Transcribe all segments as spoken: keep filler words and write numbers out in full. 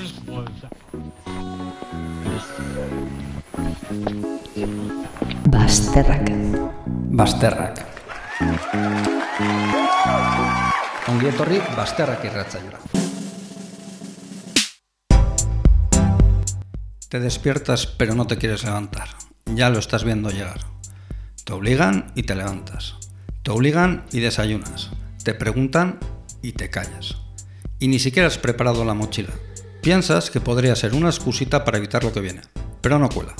Basterrak. Basterrak. Ongi etorri Basterrak irratzaiora. Te despiertas pero no te quieres levantar. Ya lo estás viendo llegar. Te obligan y te levantas. Te obligan y desayunas. Te preguntan y te callas. Y ni siquiera has preparado la mochila. Piensas que podría ser una excusita para evitar lo que viene, pero no cuela.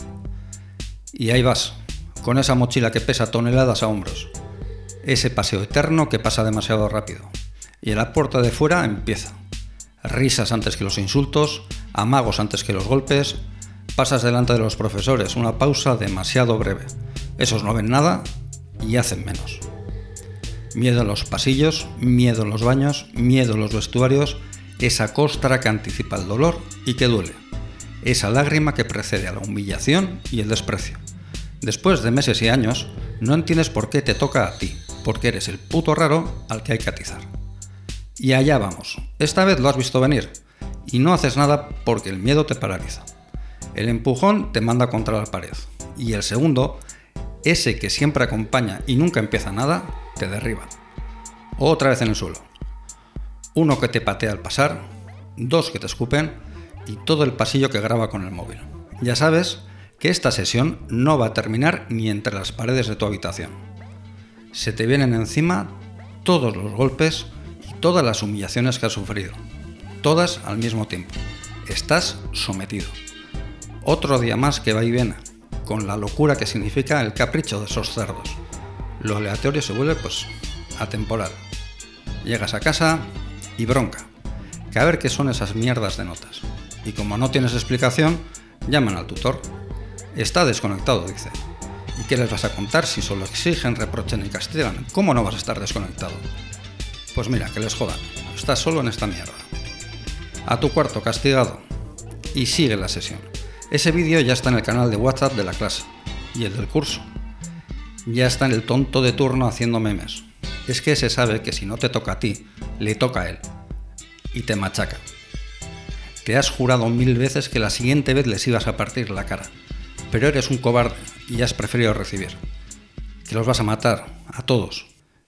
Y ahí vas, con esa mochila que pesa toneladas a hombros. Ese paseo eterno que pasa demasiado rápido. Y en la puerta de fuera empieza. Risas antes que los insultos, amagos antes que los golpes. Pasas delante de los profesores, una pausa demasiado breve. Esos no ven nada y hacen menos. Miedo en los pasillos, miedo en los baños, miedo en los vestuarios, esa costra que anticipa el dolor y que duele. Esa lágrima que precede a la humillación y el desprecio. Después de meses y años, no entiendes por qué te toca a ti, porque eres el puto raro al que hay que atizar. Y allá vamos. Esta vez lo has visto venir y no haces nada porque el miedo te paraliza. El empujón te manda contra la pared y el segundo, ese que siempre acompaña y nunca empieza nada, te derriba. Otra vez en el suelo. Uno que te patea al pasar, dos que te escupen y todo el pasillo que graba con el móvil. Ya sabes que esta sesión no va a terminar ni entre las paredes de tu habitación. Se te vienen encima todos los golpes y todas las humillaciones que has sufrido. Todas al mismo tiempo. Estás sometido. Otro día más que va y viene, con la locura que significa el capricho de esos cerdos. Lo aleatorio se vuelve, pues, atemporal. Llegas a casa y bronca, que a ver qué son esas mierdas de notas. Y como no tienes explicación, llaman al tutor. Está desconectado, dice. ¿Y qué les vas a contar si solo exigen, reprochan y castigan? ¿Cómo no vas a estar desconectado? Pues mira, que les jodan. Estás solo en esta mierda. A tu cuarto, castigado. Y sigue la sesión. Ese vídeo ya está en el canal de WhatsApp de la clase. Y el del curso. Ya está en el tonto de turno haciendo memes. Es que se sabe que si no te toca a ti, le toca a él. Y te machaca. Te has jurado mil veces que la siguiente vez les ibas a partir la cara. Pero eres un cobarde y has preferido recibir. Que los vas a matar, a todos.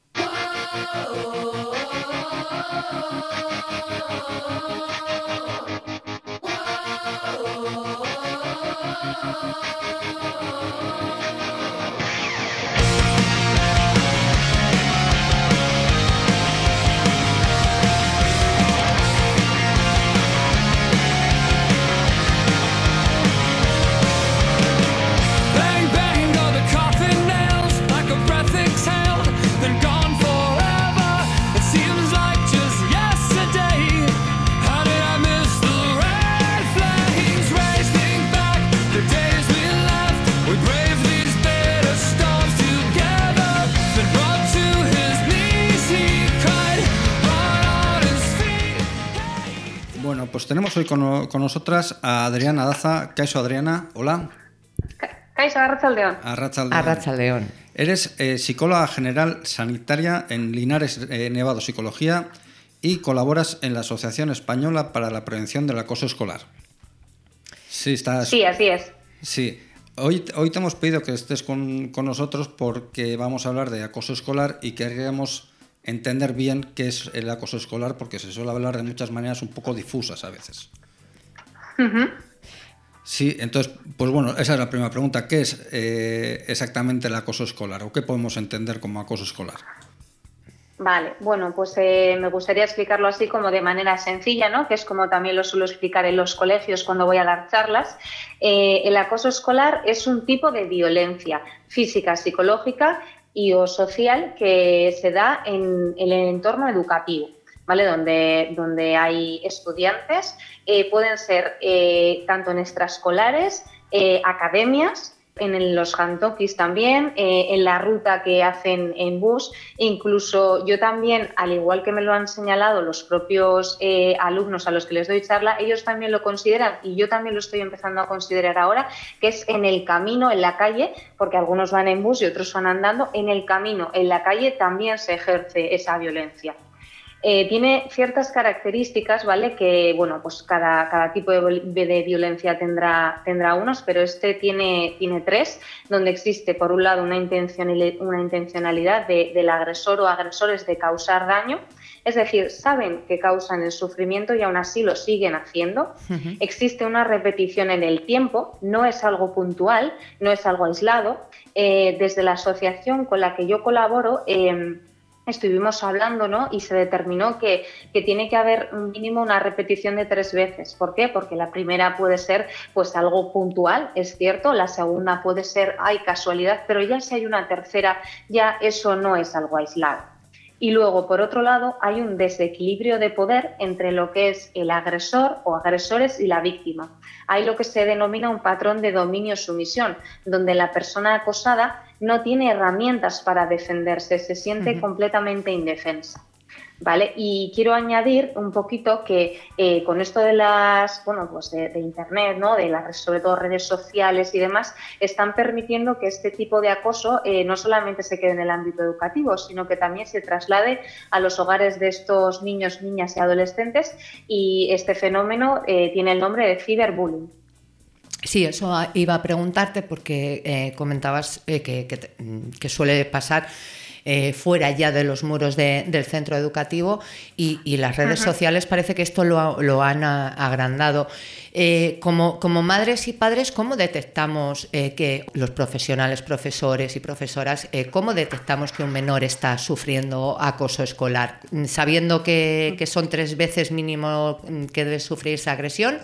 Pues tenemos hoy con, con nosotras a Adriana Daza. Kaixo, Adriana, hola. Kaixo, Arratsaldeon. Arratsaldeon. Arratsaldeon. Eres eh, psicóloga general sanitaria en Linares eh, Nevado Psicología y colaboras en la Asociación Española para la Prevención del Acoso Escolar. Sí, estás... Sí, así es. Sí. Hoy, hoy te hemos pedido que estés con, con nosotros porque vamos a hablar de acoso escolar y queríamos entender bien qué es el acoso escolar, porque se suele hablar de muchas maneras un poco difusas a veces. Uh-huh. Sí, entonces, pues bueno, esa es la primera pregunta. ¿Qué es eh, exactamente el acoso escolar o qué podemos entender como acoso escolar? Vale, bueno, pues eh, me gustaría explicarlo así como de manera sencilla, ¿no? Que es como también lo suelo explicar en los colegios cuando voy a dar charlas. Eh, el acoso escolar es un tipo de violencia física, psicológica y o social que se da en, en el entorno educativo, ¿vale? Donde, donde hay estudiantes, eh, pueden ser eh, tanto en extraescolares, eh, academias, en los jantokis también, eh, en la ruta que hacen en bus, e incluso yo también, al igual que me lo han señalado los propios eh, alumnos a los que les doy charla, ellos también lo consideran y yo también lo estoy empezando a considerar ahora, que es en el camino, en la calle, porque algunos van en bus y otros van andando, en el camino, en la calle también se ejerce esa violencia. Eh, tiene ciertas características, ¿vale? Que, bueno, pues cada, cada tipo de, de violencia tendrá, tendrá unos, pero este tiene, tiene tres, donde existe, por un lado, una intencionalidad, una intencionalidad de, del agresor o agresores de causar daño, es decir, saben que causan el sufrimiento y aún así lo siguen haciendo. Uh-huh. Existe una repetición en el tiempo, no es algo puntual, no es algo aislado. Eh, desde la asociación con la que yo colaboro, eh, estuvimos hablando, ¿no? Y se determinó que, que tiene que haber un mínimo una repetición de tres veces. ¿Por qué? Porque la primera puede ser pues algo puntual, es cierto, la segunda puede ser, ay, casualidad, pero ya si hay una tercera, ya eso no es algo aislado. Y luego, por otro lado, hay un desequilibrio de poder entre lo que es el agresor o agresores y la víctima. Hay lo que se denomina un patrón de dominio-sumisión, donde la persona acosada no tiene herramientas para defenderse, se siente uh-huh. completamente indefensa. ¿Vale? Y quiero añadir un poquito que eh, con esto de las, bueno, pues de, de internet, ¿no? De las, sobre todo redes sociales y demás, están permitiendo que este tipo de acoso eh, no solamente se quede en el ámbito educativo, sino que también se traslade a los hogares de estos niños, niñas y adolescentes, y este fenómeno eh, tiene el nombre de ciberbullying. Sí, eso iba a preguntarte porque eh, comentabas eh, que, que, que suele pasar Eh, fuera ya de los muros de, del centro educativo y, y las redes uh-huh. sociales parece que esto lo, lo han a, agrandado. Eh, como, como madres y padres, ¿cómo detectamos eh, que los profesionales, profesores y profesoras, eh, cómo detectamos que un menor está sufriendo acoso escolar? ¿Sabiendo que, que son tres veces mínimo que debe sufrir esa agresión?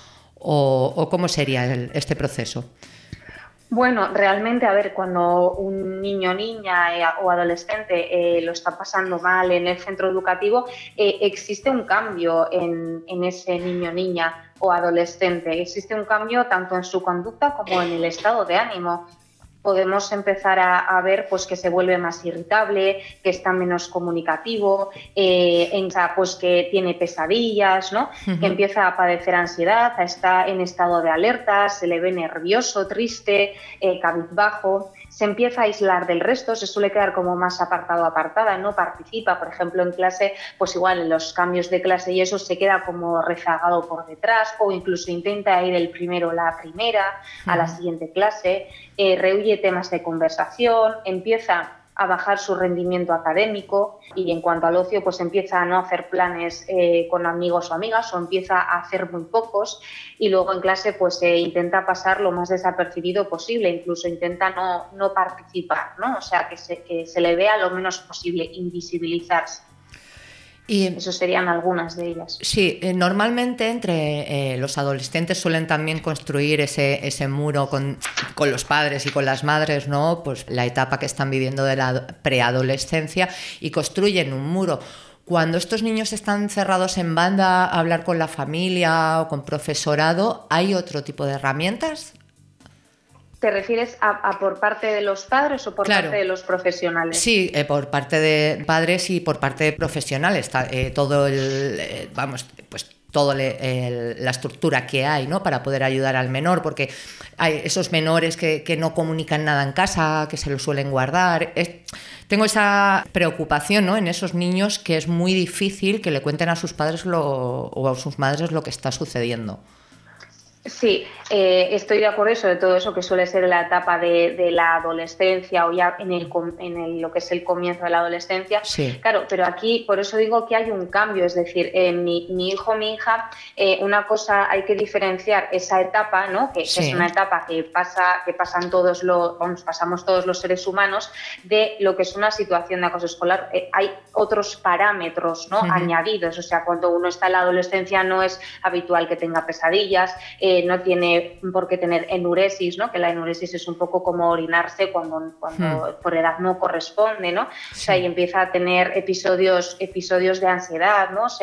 ¿O, o cómo sería el, este proceso? Bueno, realmente, a ver, cuando un niño, niña eh, o adolescente eh, lo está pasando mal en el centro educativo, eh, existe un cambio en, en ese niño, niña o adolescente. Existe un cambio tanto en su conducta como en el estado de ánimo. Podemos empezar a, a ver pues, que se vuelve más irritable, que está menos comunicativo, eh, en, pues, que tiene pesadillas, ¿no? Uh-huh. Que empieza a padecer ansiedad, está en estado de alerta, se le ve nervioso, triste, eh, cabizbajo, se empieza a aislar del resto, se suele quedar como más apartado, apartada, no participa, por ejemplo, en clase, pues igual en los cambios de clase y eso se queda como rezagado por detrás o incluso intenta ir el primero o la primera uh-huh. a la siguiente clase, eh, rehuye temas de conversación, empieza a bajar su rendimiento académico y en cuanto al ocio pues empieza a no hacer planes eh, con amigos o amigas o empieza a hacer muy pocos y luego en clase pues eh, intenta pasar lo más desapercibido posible, incluso intenta no, no participar, ¿no? O sea que se, que se le vea lo menos posible, invisibilizarse. Y eso serían algunas de ellas. Sí, eh, normalmente entre eh, los adolescentes suelen también construir ese, ese muro con, con los padres y con las madres, ¿no? Pues la etapa que están viviendo de la preadolescencia y construyen un muro. Cuando estos niños están cerrados en banda a hablar con la familia o con profesorado, ¿hay otro tipo de herramientas? ¿Te refieres a, a por parte de los padres o por claro. parte de los profesionales? Sí, eh, por parte de padres y por parte de profesionales. Eh, todo el, eh, vamos, pues toda la estructura que hay, ¿no? Para poder ayudar al menor, porque hay esos menores que, que no comunican nada en casa, que se lo suelen guardar. Es, tengo esa preocupación, ¿no? En esos niños que es muy difícil que le cuenten a sus padres lo, o a sus madres lo que está sucediendo. Sí, eh, estoy de acuerdo sobre todo eso que suele ser la etapa de, de la adolescencia o ya en, el, en el, lo que es el comienzo de la adolescencia. Sí. Claro, pero aquí por eso digo que hay un cambio, es decir, eh, mi, mi hijo, mi hija, eh, una cosa hay que diferenciar esa etapa, ¿no? Que, sí. que es una etapa que pasa, que pasan todos los, vamos, pasamos todos los seres humanos, de lo que es una situación de acoso escolar. Eh, hay otros parámetros, ¿no? Uh-huh. añadidos, o sea, cuando uno está en la adolescencia no es habitual que tenga pesadillas. Eh, no tiene por qué tener enuresis, ¿no? Que la enuresis es un poco como orinarse cuando, cuando hmm. por edad no corresponde, ¿no? Sí. O sea, y empieza a tener episodios, episodios de ansiedad, ¿no? O sea,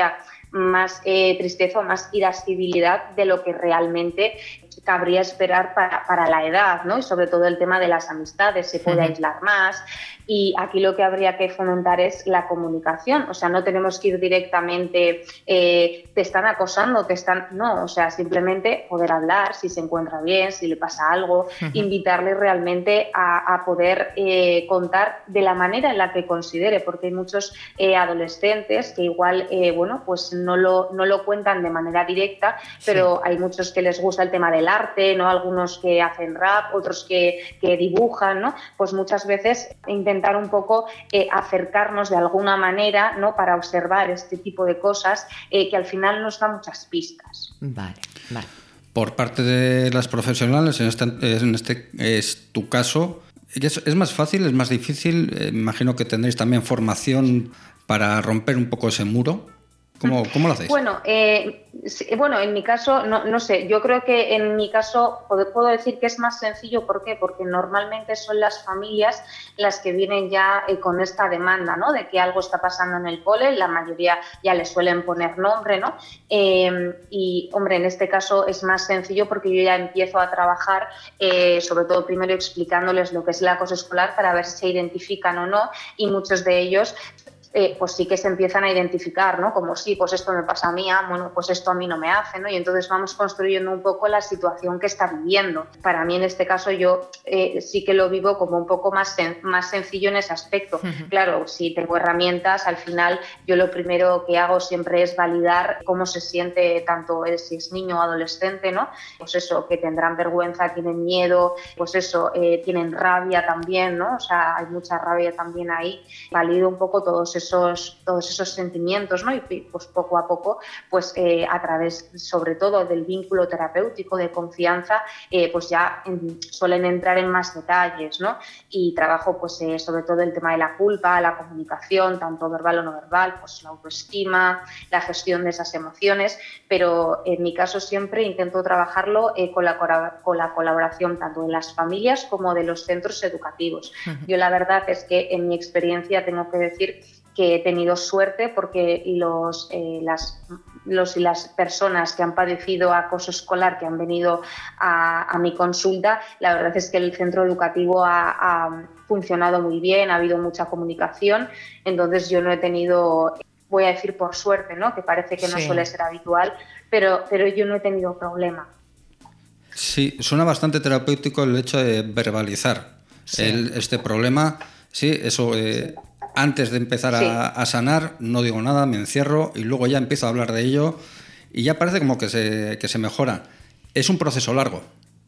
más eh, tristeza o más irascibilidad de lo que realmente cabría esperar para, para la edad, ¿no? Y sobre todo el tema de las amistades, se puede uh-huh. aislar más, y aquí lo que habría que fomentar es la comunicación, o sea, no tenemos que ir directamente, eh, te están acosando, te están, no, o sea, simplemente poder hablar, si se encuentra bien, si le pasa algo, uh-huh. invitarle realmente a, a poder eh, contar de la manera en la que considere, porque hay muchos eh, adolescentes que igual, eh, bueno, pues no lo, no lo cuentan de manera directa, pero sí. hay muchos que les gusta el tema del arte, ¿no? Algunos que hacen rap, otros que, que dibujan, ¿no? Pues muchas veces intentar un poco eh, acercarnos de alguna manera, ¿no? Para observar este tipo de cosas eh, que al final nos da muchas pistas. Vale, vale. Por parte de las profesionales, en este, en este es tu caso, ¿es, es más fácil, es más difícil? Eh, me imagino que tendréis también formación para romper un poco ese muro. ¿Cómo, cómo lo hacéis? Bueno, eh, bueno, en mi caso, no, no sé, yo creo que en mi caso puedo, puedo decir que es más sencillo. ¿Por qué? Porque normalmente son las familias las que vienen ya eh, con esta demanda, ¿no? De que algo está pasando en el cole, la mayoría ya le suelen poner nombre, ¿no? Eh, y, hombre, en este caso es más sencillo porque yo ya empiezo a trabajar, eh, sobre todo primero explicándoles lo que es el acoso escolar para ver si se identifican o no, y muchos de ellos Eh, pues sí que se empiezan a identificar, ¿no? Como sí, pues esto me pasa a mí, ah, bueno, pues esto a mí no me hace, ¿no? Y entonces vamos construyendo un poco la situación que está viviendo. Para mí, en este caso, yo eh, sí que lo vivo como un poco más, sen- más sencillo en ese aspecto. Uh-huh. Claro, si tengo herramientas, al final yo lo primero que hago siempre es validar cómo se siente tanto él, si es niño o adolescente, ¿no? Pues eso, que tendrán vergüenza, tienen miedo, pues eso, eh, tienen rabia también, ¿no? O sea, hay mucha rabia también ahí. Valido un poco todos esos, todos esos sentimientos, ¿no? Y pues poco a poco, pues eh, a través sobre todo del vínculo terapéutico de confianza, eh, pues ya en, suelen entrar en más detalles, ¿no? Y trabajo pues eh, sobre todo el tema de la culpa, la comunicación, tanto verbal o no verbal, pues la autoestima, la gestión de esas emociones, pero en mi caso siempre intento trabajarlo eh, con, la, con la colaboración tanto de las familias como de los centros educativos. Uh-huh. Yo la verdad es que en mi experiencia tengo que decir que he tenido suerte porque los, eh, las, los y las personas que han padecido acoso escolar, que han venido a, a mi consulta, la verdad es que el centro educativo ha, ha funcionado muy bien, ha habido mucha comunicación, entonces yo no he tenido, voy a decir por suerte, ¿no? Que parece que no sí. suele ser habitual, pero, pero yo no he tenido problema. Sí, suena bastante terapéutico el hecho de verbalizar sí. el, este problema. Sí, eso... Eh, sí. Antes de empezar sí. a, a sanar, no digo nada, me encierro y luego ya empiezo a hablar de ello y ya parece como que se, que se mejora. Es un proceso largo.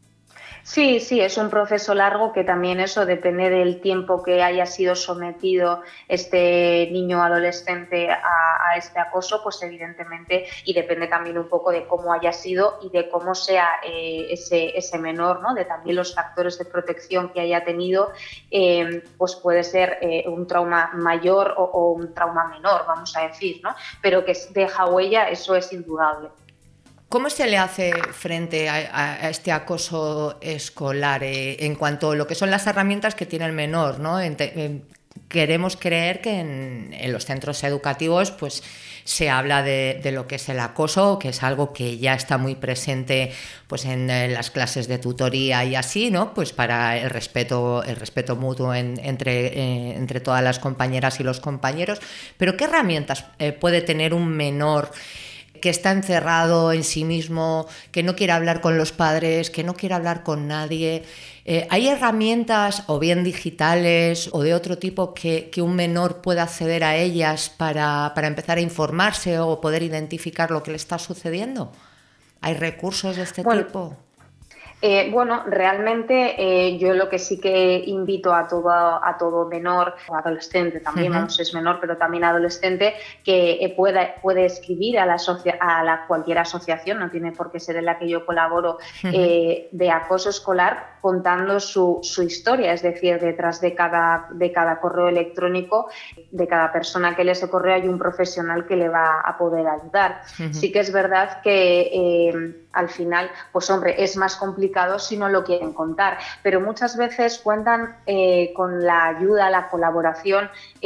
Sí, sí, es un proceso largo que también eso depende del tiempo que haya sido sometido este niño adolescente a, a este acoso, pues evidentemente, y depende también un poco de cómo haya sido y de cómo sea eh, ese, ese menor, ¿no? De también los factores de protección que haya tenido, eh, pues puede ser eh, un trauma mayor o, o un trauma menor, vamos a decir, ¿no? Pero que deja huella, eso es indudable. ¿Cómo se le hace frente a, a este acoso escolar eh, en cuanto a lo que son las herramientas que tiene el menor, ¿no? Ente, eh, queremos creer que en, en los centros educativos pues, se habla de, de lo que es el acoso, que es algo que ya está muy presente pues, en, en las clases de tutoría y así, ¿no? Pues para el respeto, el respeto mutuo en, entre, eh, entre todas las compañeras y los compañeros. Pero ¿qué herramientas eh, puede tener un menor que está encerrado en sí mismo, que no quiere hablar con los padres, que no quiere hablar con nadie? Eh, ¿Hay herramientas, o bien digitales o de otro tipo, que, que un menor pueda acceder a ellas para, para empezar a informarse o poder identificar lo que le está sucediendo? ¿Hay recursos de este bueno, tipo? Eh, bueno, realmente eh, yo lo que sí que invito a todo, a todo menor o adolescente también, uh-huh. vamos, es menor, pero también adolescente, que eh, pueda, puede escribir a la, asocia- a la cualquier asociación, no tiene por qué ser en la que yo colaboro, uh-huh. eh, de acoso escolar, contando su, su historia, es decir, detrás de cada, de cada correo electrónico, de cada persona que lee ese correo hay un profesional que le va a poder ayudar. Uh-huh. Sí que es verdad que eh, al final, pues hombre, es más complicado complicado si no lo quieren contar, pero muchas veces cuentan eh, con la ayuda, la colaboración,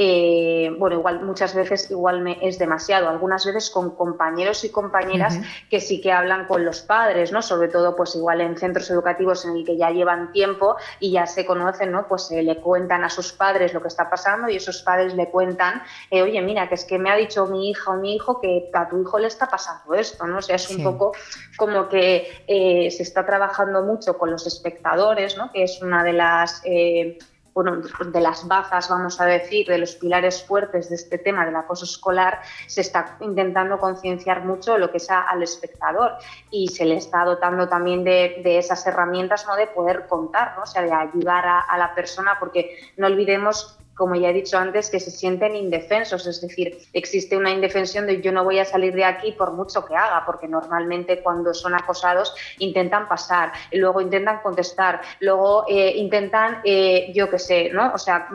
eh, bueno, igual muchas veces igual me, es demasiado, algunas veces con compañeros y compañeras uh-huh. que sí que hablan con los padres, ¿no? Sobre todo pues igual en centros educativos en el que ya llevan tiempo y ya se conocen, ¿no? Pues eh, le cuentan a sus padres lo que está pasando y esos padres le cuentan, eh, oye, mira, que es que me ha dicho mi hija o mi hijo que a tu hijo le está pasando esto, ¿no? O sea, es un sí. poco como que eh, se está trabajando mucho con los espectadores, ¿no? Que es una de las... Eh, bueno, de las bazas, vamos a decir, de los pilares fuertes de este tema del acoso escolar, se está intentando concienciar mucho lo que es a, al espectador y se le está dotando también de, de esas herramientas, ¿no? De poder contar, ¿no? O sea, de ayudar a, a la persona, porque no olvidemos, como ya he dicho antes, que se sienten indefensos, es decir, existe una indefensión de yo no voy a salir de aquí por mucho que haga, porque normalmente cuando son acosados intentan pasar, luego intentan contestar, luego eh, intentan, eh, yo qué sé, ¿no? O sea,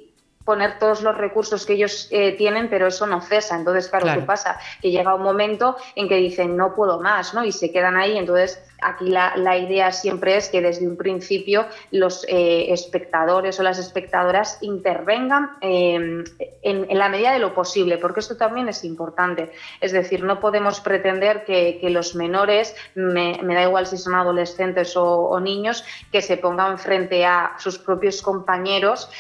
poner todos los recursos que ellos eh, tienen, pero eso no cesa. Entonces, claro, claro, ¿qué pasa? Que llega un momento en que dicen no puedo más, ¿no? Y se quedan ahí. Entonces, aquí la, la idea siempre es que desde un principio los eh, espectadores o las espectadoras intervengan eh, en, en la medida de lo posible, porque esto también es importante. Es decir, no podemos pretender que, que los menores, me, me da igual si son adolescentes o, o niños, que se pongan frente a sus propios compañeros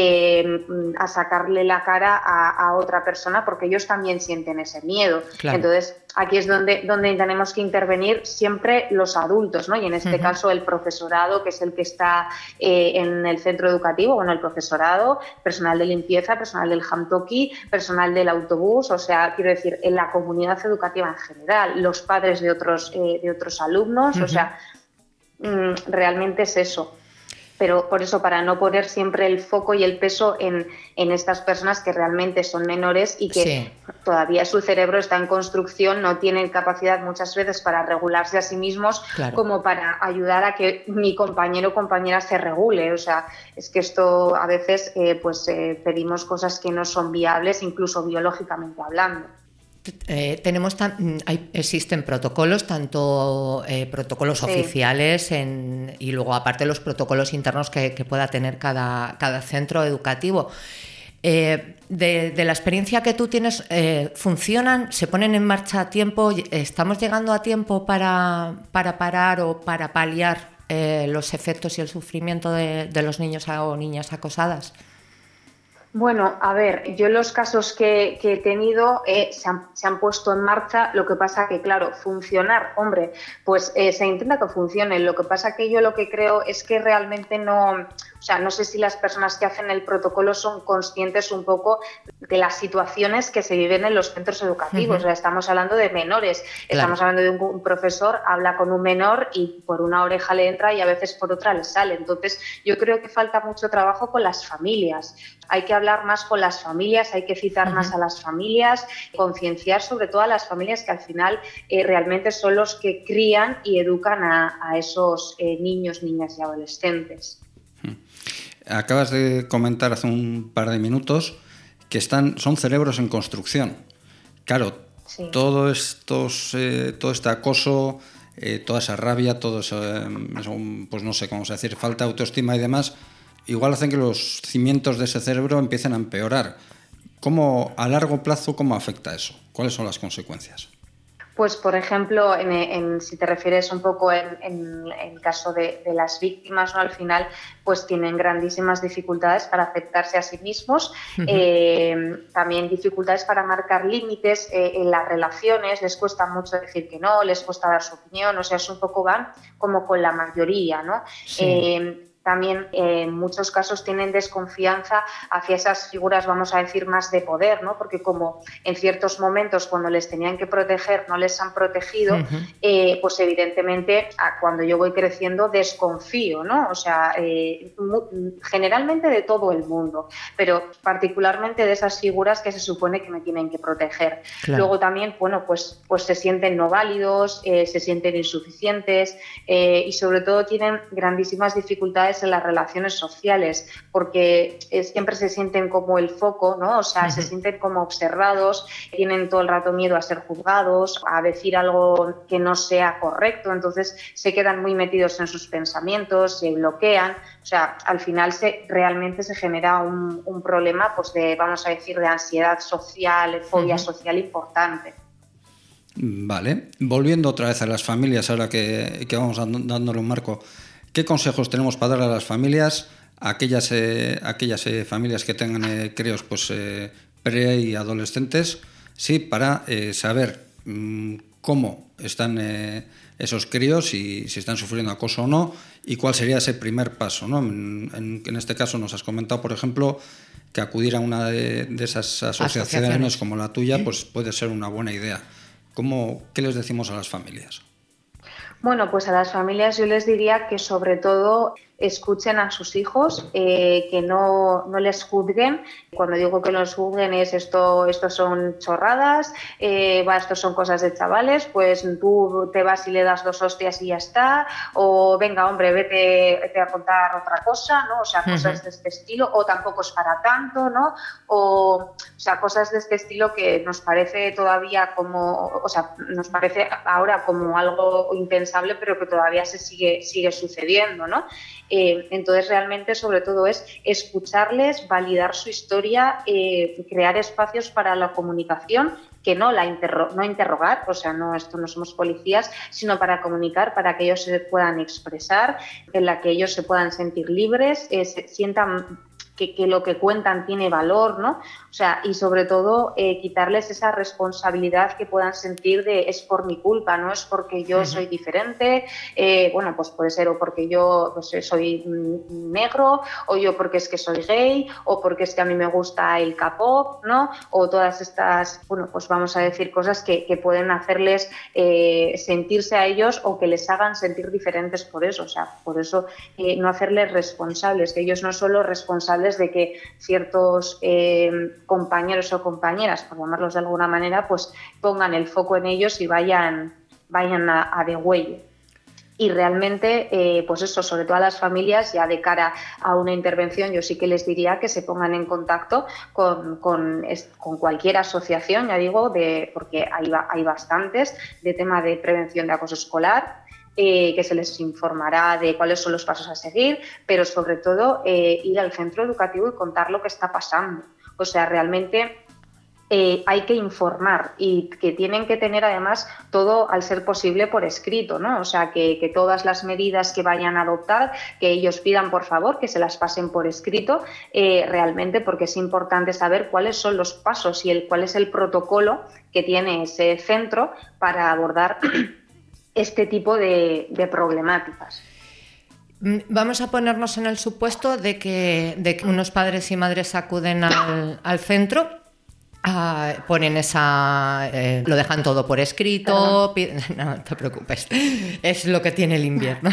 eh, a sacarle la cara a, a otra persona, porque ellos también sienten ese miedo. Claro. Entonces, aquí es donde, donde tenemos que intervenir siempre los adultos, ¿no? Y en este uh-huh. caso el profesorado, que es el que está eh, en el centro educativo, bueno, el profesorado, personal de limpieza, personal del Hamtoki, personal del autobús, o sea, quiero decir, en la comunidad educativa en general, los padres de otros, eh, de otros alumnos, uh-huh. o sea, mmm, realmente es eso. Pero por eso, para no poner siempre el foco y el peso en, en estas personas que realmente son menores y que sí. todavía su cerebro está en construcción, no tienen capacidad muchas veces para regularse a sí mismos, claro. como para ayudar a que mi compañero o compañera se regule. O sea, es que esto a veces eh, pues eh, pedimos cosas que no son viables, incluso biológicamente hablando. Eh, tenemos tan, hay, existen protocolos, tanto eh, protocolos sí. oficiales en, y luego aparte los protocolos internos que, que pueda tener cada, cada centro educativo. Eh, de, de la experiencia que tú tienes, eh, ¿funcionan? ¿Se ponen en marcha a tiempo? ¿Estamos llegando a tiempo para, para parar o para paliar eh, los efectos y el sufrimiento de, de los niños o niñas acosadas? Bueno, a ver, yo los casos que, que he tenido eh, se, han, se han puesto en marcha, lo que pasa que, claro, funcionar, hombre, pues eh, se intenta que funcione, lo que pasa que yo lo que creo es que realmente no, o sea, no sé si las personas que hacen el protocolo son conscientes un poco de las situaciones que se viven en los centros educativos, uh-huh. o sea, estamos hablando de menores, claro. estamos hablando de un, un profesor, habla con un menor y por una oreja le entra y a veces por otra le sale, entonces yo creo que falta mucho trabajo con las familias. Hay que hablar más con las familias, hay que citar uh-huh. más a las familias, concienciar sobre todo a las familias que al final eh, realmente son los que crían y educan a, a esos eh, niños, niñas y adolescentes. Acabas de comentar hace un par de minutos que están, son cerebros en construcción. Claro, sí. todo, estos, eh, todo este acoso, eh, toda esa rabia, todo eso, eh, pues no sé cómo se decir, falta de autoestima y demás, igual hacen que los cimientos de ese cerebro empiecen a empeorar. ¿Cómo, a largo plazo, cómo afecta eso? ¿Cuáles son las consecuencias? Pues, por ejemplo, en, en, si te refieres un poco en, en, en caso de, de las víctimas, ¿no? Al final, pues tienen grandísimas dificultades para aceptarse a sí mismos, uh-huh. eh, también dificultades para marcar límites eh, en las relaciones, les cuesta mucho decir que no, les cuesta dar su opinión, o sea, es un poco van como con la mayoría, ¿no? Sí. Eh, También eh, en muchos casos tienen desconfianza hacia esas figuras, vamos a decir, más de poder, ¿no? Porque como en ciertos momentos cuando les tenían que proteger no les han protegido, uh-huh. eh, pues evidentemente cuando yo voy creciendo desconfío, ¿no? O sea, eh, generalmente de todo el mundo, pero particularmente de esas figuras que se supone que me tienen que proteger. Claro. Luego también, bueno, pues, pues se sienten no válidos, eh, se sienten insuficientes eh, y sobre todo tienen grandísimas dificultades dificultades en las relaciones sociales, porque eh, siempre se sienten como el foco, ¿no? O sea, uh-huh. se sienten como observados, tienen todo el rato miedo a ser juzgados, a decir algo que no sea correcto, entonces se quedan muy metidos en sus pensamientos, se bloquean, o sea, al final se, realmente se genera un, un problema, pues de, vamos a decir, de ansiedad social, fobia uh-huh. social importante. Vale, volviendo otra vez a las familias, ahora que, que vamos dándole un marco, ¿qué consejos tenemos para dar a las familias, a aquellas, eh, aquellas eh, familias que tengan eh, críos pues, eh, pre y adolescentes, sí, para eh, saber mmm, cómo están eh, esos críos y si están sufriendo acoso o no, y cuál sería ese primer paso, ¿no? En, en, en este caso nos has comentado, por ejemplo, que acudir a una de, de esas asociaciones, asociaciones como la tuya, pues puede ser una buena idea. ¿Cómo, ¿Qué les decimos a las familias? Bueno, pues a las familias yo les diría que sobre todo escuchen a sus hijos, eh, que no, no les juzguen. Cuando digo que no les juzguen es esto, esto son chorradas, eh, va, esto son cosas de chavales, pues tú te vas y le das dos hostias y ya está, o venga hombre, vete, vete a contar otra cosa, ¿no? O sea, cosas uh-huh. de este estilo, o tampoco es para tanto, ¿no? O, o sea, cosas de este estilo que nos parece todavía como, o sea, nos parece ahora como algo impensable, pero que todavía se sigue, sigue sucediendo, ¿no? Eh, entonces, realmente, sobre todo, es escucharles, validar su historia, eh, crear espacios para la comunicación, que no la interro- no interrogar, o sea, no, esto no somos policías, sino para comunicar, para que ellos se puedan expresar, en la que ellos se puedan sentir libres, eh, se sientan que, que lo que cuentan tiene valor, ¿no? O sea, y sobre todo eh, quitarles esa responsabilidad que puedan sentir de es por mi culpa, no es porque yo uh-huh. soy diferente, eh, bueno, pues puede ser o porque yo pues, soy negro, o yo porque es que soy gay, o porque es que a mí me gusta el K-pop, ¿no? O todas estas, bueno, pues vamos a decir cosas que, que pueden hacerles eh, sentirse a ellos o que les hagan sentir diferentes por eso, o sea, por eso eh, no hacerles responsables, que ellos no son los responsables de que ciertos eh, compañeros o compañeras, por llamarlos de alguna manera, pues pongan el foco en ellos y vayan, vayan a, a degüello. Y realmente, eh, pues eso, sobre todo a las familias, ya de cara a una intervención, yo sí que les diría que se pongan en contacto con, con, con cualquier asociación, ya digo, de, porque hay, hay bastantes, de tema de prevención de acoso escolar. Eh, que se les informará de cuáles son los pasos a seguir, pero sobre todo eh, ir al centro educativo y contar lo que está pasando. O sea, realmente eh, hay que informar y que tienen que tener además todo, al ser posible, por escrito, ¿no? O sea, que, que todas las medidas que vayan a adoptar, que ellos pidan por favor que se las pasen por escrito, eh, realmente, porque es importante saber cuáles son los pasos y el, cuál es el protocolo que tiene ese centro para abordar este tipo de, de problemáticas. Vamos a ponernos en el supuesto de que, de que unos padres y madres acuden al, al centro, uh, ponen esa, eh, lo dejan todo por escrito, piden, no te preocupes, es lo que tiene el invierno.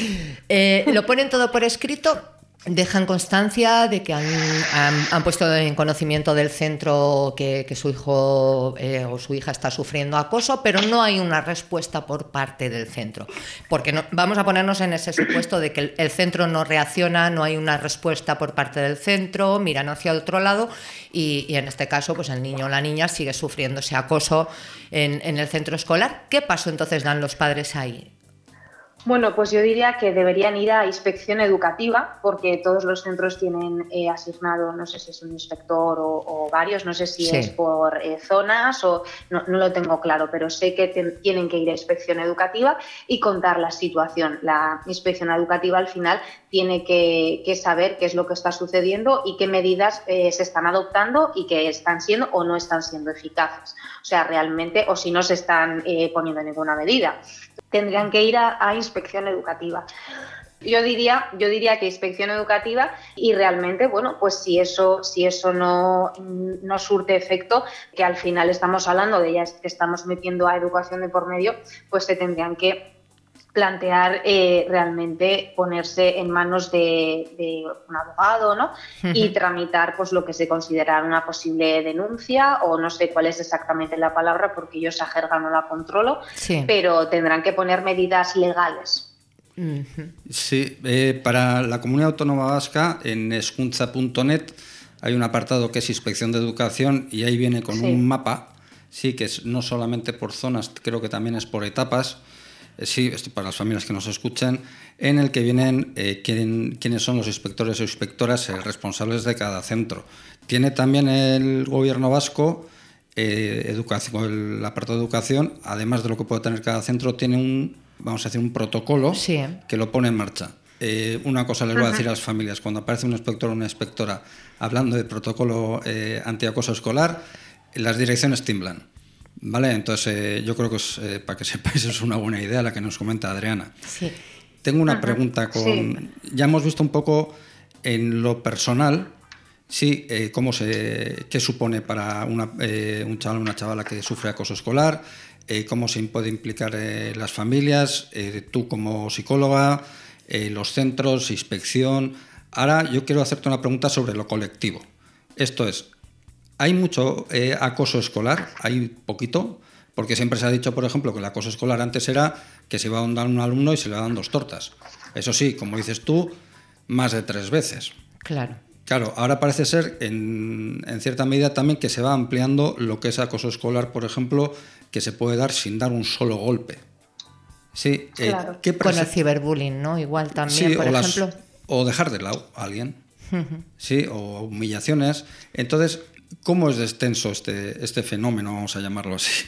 eh, lo ponen todo por escrito. Dejan constancia de que han, han, han puesto en conocimiento del centro que, que su hijo eh, o su hija está sufriendo acoso, pero no hay una respuesta por parte del centro. Porque no, vamos a ponernos en ese supuesto de que el, el centro no reacciona, no hay una respuesta por parte del centro, miran hacia otro lado y, y en este caso pues el niño o la niña sigue sufriendo ese acoso en, en el centro escolar. ¿Qué paso entonces dan los padres ahí? Bueno, pues yo diría que deberían ir a inspección educativa, porque todos los centros tienen eh, asignado, no sé si es un inspector o, o varios, no sé si sí. es por eh, zonas o no, no lo tengo claro, pero sé que te, tienen que ir a inspección educativa y contar la situación. La inspección educativa al final tiene que, que saber qué es lo que está sucediendo y qué medidas eh, se están adoptando y que están siendo o no están siendo eficaces. O sea, realmente, o si no se están eh, poniendo ninguna medida. Tendrían que ir a, a inspección educativa. Yo diría, yo diría que inspección educativa y realmente, bueno, pues si eso, si eso no, no surte efecto, que al final estamos hablando de ya que estamos metiendo a educación de por medio, pues se tendrían que plantear eh, realmente ponerse en manos de, de un abogado, ¿no? Uh-huh. Y tramitar pues lo que se considera una posible denuncia, o no sé cuál es exactamente la palabra porque yo esa jerga no la controlo, sí. Pero tendrán que poner medidas legales. Uh-huh. Sí, eh, para la Comunidad Autónoma Vasca, en escuntza punto net hay un apartado que es Inspección de Educación y ahí viene con sí. un mapa, sí, que es no solamente por zonas, creo que también es por etapas, eh, sí, esto para las familias que nos escuchen, en el que vienen eh, quién, quiénes son los inspectores o inspectoras eh, responsables de cada centro. Tiene también el Gobierno vasco eh, educación, el apartado de educación, además de lo que puede tener cada centro, tiene un, vamos a decir, un protocolo sí. que lo pone en marcha. Eh, una cosa les voy a decir a las familias, cuando aparece un inspector o una inspectora hablando de protocolo eh, antiacoso escolar, las direcciones tiemblan, ¿vale? Entonces eh, yo creo que es, eh, para que sepáis es una buena idea la que nos comenta Adriana. Sí. Tengo una Ajá. pregunta con... Sí. Ya hemos visto un poco en lo personal, sí, eh, cómo se, qué supone para una, eh, un chaval o una chavala que sufre acoso escolar, eh, cómo se puede implicar eh, las familias, eh, tú como psicóloga, eh, los centros, inspección. Ahora yo quiero hacerte una pregunta sobre lo colectivo. Esto es, ¿hay mucho eh, acoso escolar? ¿Hay poquito? Porque siempre se ha dicho, por ejemplo, que el acoso escolar antes era que se iba a dar un alumno y se le daban dos tortas. Eso sí, como dices tú, más de tres veces. Claro. Claro, ahora parece ser, en, en cierta medida también, que se va ampliando lo que es acoso escolar, por ejemplo, que se puede dar sin dar un solo golpe. Sí, claro. eh, ¿qué prese- Con el ciberbullying, ¿no? Igual también, sí, por o ejemplo. Las, o dejar de lado a alguien. Uh-huh. Sí, o humillaciones. Entonces, ¿cómo es de extenso este, este fenómeno, vamos a llamarlo así?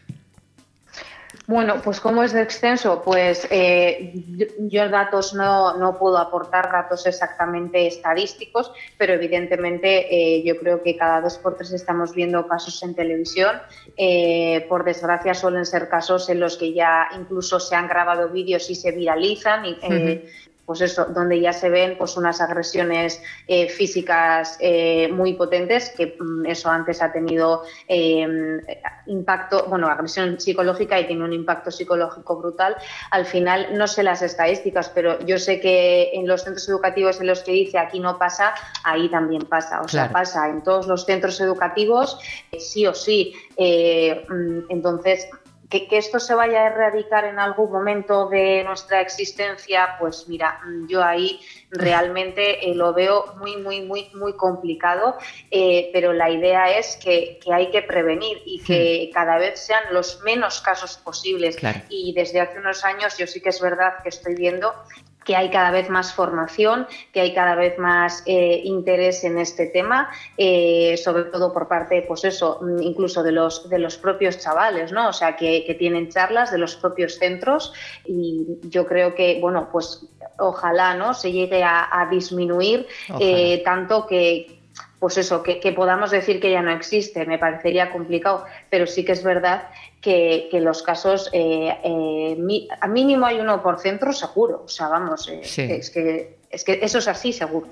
Bueno, pues ¿cómo es de extenso? Pues eh, yo, yo datos no, no puedo aportar datos exactamente estadísticos, pero evidentemente eh, yo creo que cada dos por tres estamos viendo casos en televisión. Eh, por desgracia suelen ser casos en los que ya incluso se han grabado vídeos y se viralizan y eh, uh-huh. pues eso, donde ya se ven pues unas agresiones eh, físicas eh, muy potentes, que eso antes ha tenido eh, impacto, bueno, agresión psicológica y tiene un impacto psicológico brutal. Al final, no sé las estadísticas, pero yo sé que en los centros educativos en los que dice aquí no pasa, ahí también pasa. O sea, claro. pasa en todos los centros educativos, eh, sí o sí. Eh, entonces... Que, que esto se vaya a erradicar en algún momento de nuestra existencia, pues mira, yo ahí realmente eh, lo veo muy, muy, muy, muy complicado, eh, pero la idea es que, que hay que prevenir y que hmm. cada vez sean los menos casos posibles. Claro. Y desde hace unos años yo sí que es verdad que estoy viendo que hay cada vez más formación, que hay cada vez más eh, interés en este tema, eh, sobre todo por parte, pues eso, incluso de los de los propios chavales, ¿no? O sea, que, que tienen charlas de los propios centros y yo creo que, bueno, pues ojalá, ¿no? Se llegue a, a disminuir eh, tanto que pues eso, que, que podamos decir que ya no existe, me parecería complicado, pero sí que es verdad que, que los casos, eh, eh, mi, a mínimo hay uno por centro seguro, o sea, vamos, eh, sí. es, que, es que eso es así seguro.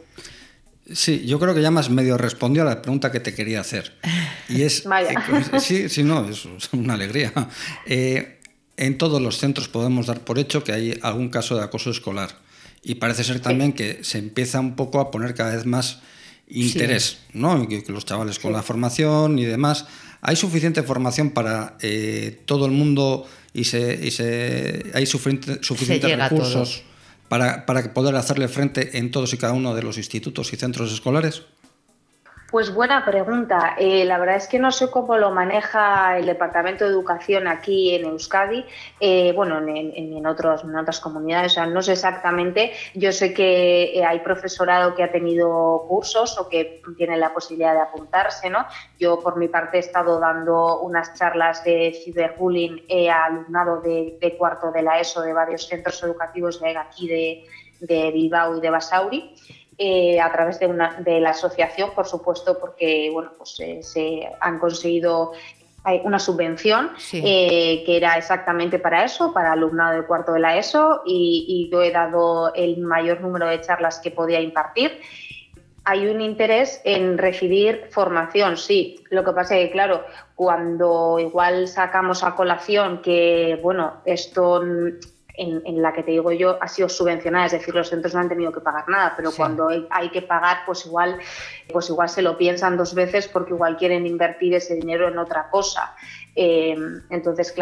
Sí, yo creo que ya más medio respondió a la pregunta que te quería hacer. Y es, Vaya. Eh, sí, sí, no, es una alegría. Eh, en todos los centros podemos dar por hecho que hay algún caso de acoso escolar y parece ser también sí. que se empieza un poco a poner cada vez más interés, sí. ¿no? Que, que los chavales con sí. la formación y demás. ¿Hay suficiente formación para eh, todo el mundo y, se, y se, hay suficiente, suficientes recursos para, para poder hacerle frente en todos y cada uno de los institutos y centros escolares? Pues buena pregunta. Eh, la verdad es que no sé cómo lo maneja el Departamento de Educación aquí en Euskadi, eh, bueno, en, en, en, otros, en otras comunidades, o sea, no sé exactamente. Yo sé que hay profesorado que ha tenido cursos o que tiene la posibilidad de apuntarse, ¿no? Yo, por mi parte, he estado dando unas charlas de ciberbullying eh, a alumnado de, de cuarto de la ESO de varios centros educativos de aquí de, de Bilbao y de Basauri. Eh, a través de, una, de la asociación, por supuesto, porque bueno, pues, eh, se han conseguido una subvención sí. eh, que era exactamente para eso, para alumnado de cuarto de la ESO, y, y yo he dado el mayor número de charlas que podía impartir. Hay un interés en recibir formación, sí. Lo que pasa es que, claro, cuando igual sacamos a colación que, bueno, esto... En, en la que te digo yo ha sido subvencionada, es decir, los centros no han tenido que pagar nada, pero sí. cuando hay, hay que pagar, pues igual, pues igual se lo piensan dos veces porque igual quieren invertir ese dinero en otra cosa. Eh, entonces, claro,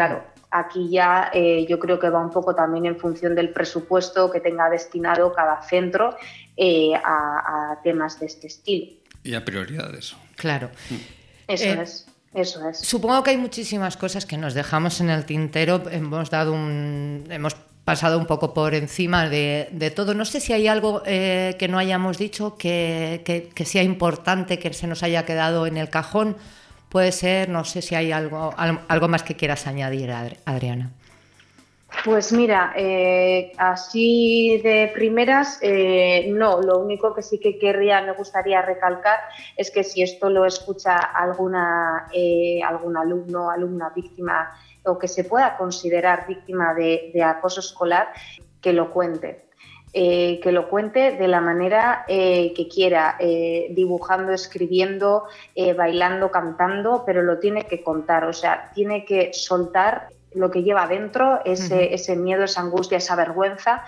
aquí ya eh, yo creo que va un poco también en función del presupuesto que tenga destinado cada centro eh, a, a temas de este estilo. Y a prioridades. Claro. Eso eh, es. Eso es. Supongo que hay muchísimas cosas que nos dejamos en el tintero. Hemos dado un, hemos pasado un poco por encima de, de todo. No sé si hay algo eh, que no hayamos dicho que, que, que sea importante, que se nos haya quedado en el cajón. Puede ser, no sé si hay algo, algo más que quieras añadir, Adriana. Pues mira, eh, así de primeras, eh, no, lo único que sí que querría, me gustaría recalcar es que si esto lo escucha alguna, eh, algún alumno o alumna víctima o que se pueda considerar víctima de, de acoso escolar, que lo cuente. Eh, que lo cuente de la manera eh, que quiera, eh, dibujando, escribiendo, eh, bailando, cantando, pero lo tiene que contar, o sea, tiene que soltar lo que lleva dentro, ese, uh-huh. ese miedo, esa angustia, esa vergüenza,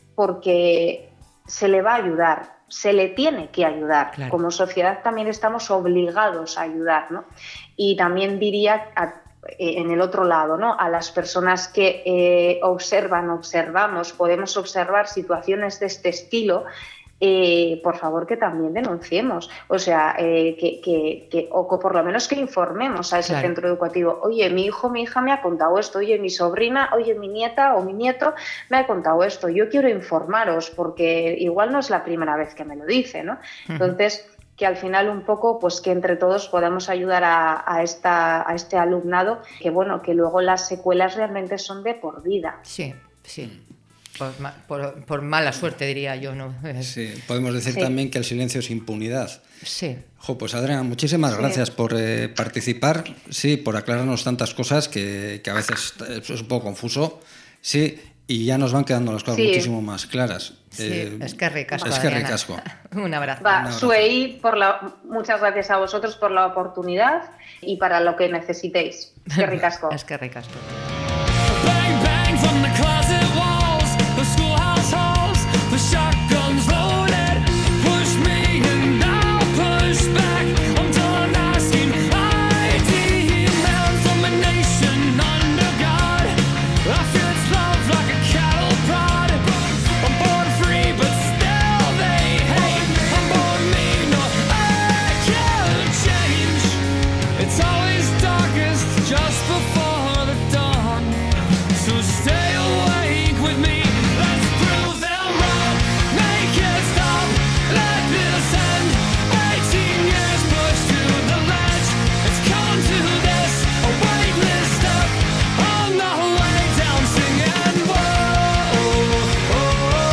porque se le va a ayudar, se le tiene que ayudar. Claro. Como sociedad también estamos obligados a ayudar, ¿no? Y también diría a, en el otro lado, ¿no? A las personas que eh, observan, observamos, podemos observar situaciones de este estilo, Eh, por favor que también denunciemos, o sea, eh, que, que, que, o que por lo menos que informemos a ese claro. centro educativo. Oye, mi hijo, mi hija me ha contado esto, oye, mi sobrina, oye, mi nieta o mi nieto me ha contado esto, yo quiero informaros porque igual no es la primera vez que me lo dice, ¿no? Uh-huh. Entonces, que al final un poco, pues que entre todos podamos ayudar a, a, esta, a este alumnado, que bueno, que luego las secuelas realmente son de por vida. Sí, sí. Por, por, por mala suerte, diría yo, ¿no? Sí, podemos decir sí. también que el silencio es impunidad. Sí. Jo, pues Adriana, muchísimas sí. gracias por eh, participar, sí, por aclararnos tantas cosas que, que a veces es un poco confuso, sí, y ya nos van quedando las cosas sí. muchísimo más claras. Sí, eh, es que ricasco, Es que ricasco. Un abrazo. Va, un abrazo. Suey, por la, muchas gracias a vosotros por la oportunidad y para lo que necesitéis. Es que ricasco. Es que ricasco. Bang, bang from the closet walls, the schoolhouse halls, the shotguns loaded. Push me and I'll push back. I'm done asking I D man from a nation under God. I feel its love like a cattle prod. I'm born free but still they hate. I'm born mean, no I can't change. It's always darkest just before the dawn. So stay awake with me. Let's prove them wrong. Make it stop. Let this end. Eighteen years pushed to the ledge. It's come to this. A weightless step on the way down, singing whoa. Oh, oh,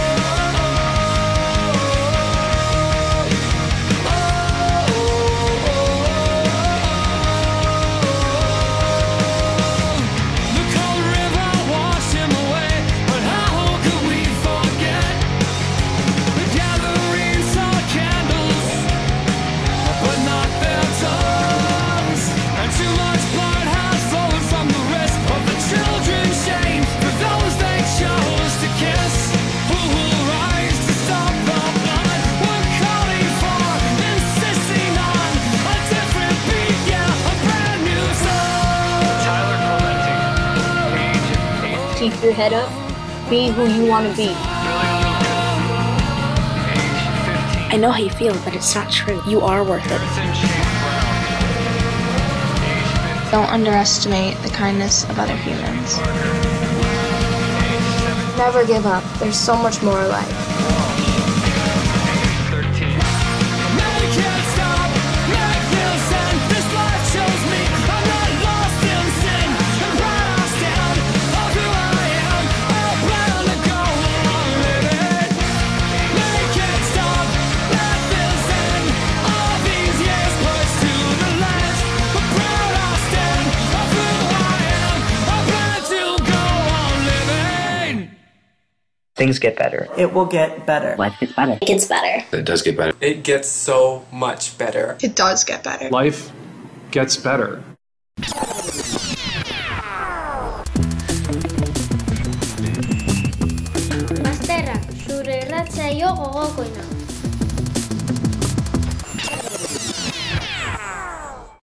the cold river washed him away, but how could we forget? The gathering saw candles, but not their tongues. And too much blood has flowed from the wrist of the children's shame for those they chose to kiss. Who will rise to stop the blood? We're calling for, insisting on a different beat, yeah, a brand new song. Tyler Clementi, age eighteen. Keep your head up. Be who you want to be. Billy Lucas, age fifteen. I know how you feel, but it's not true. You are worth it. Harrison Shane Brown, age fifteen. Don't underestimate the kindness of other humans. Parker, age seventeen. Never give up. There's so much more life. Age thirteen. Make it stop, make this end. This life shows me I'm not lost in sin. And proud I stand of who I am. I plan to go on living. Make it stop, let this end. All these years pushed to the ledge. But proud I stand of who I am. I plan to go on living. Things get better. It will get better. Life gets better. It gets better. It does get better. It gets so much better. It does get better. Life gets better. Bazterrak, zure irratsaio gogokoena.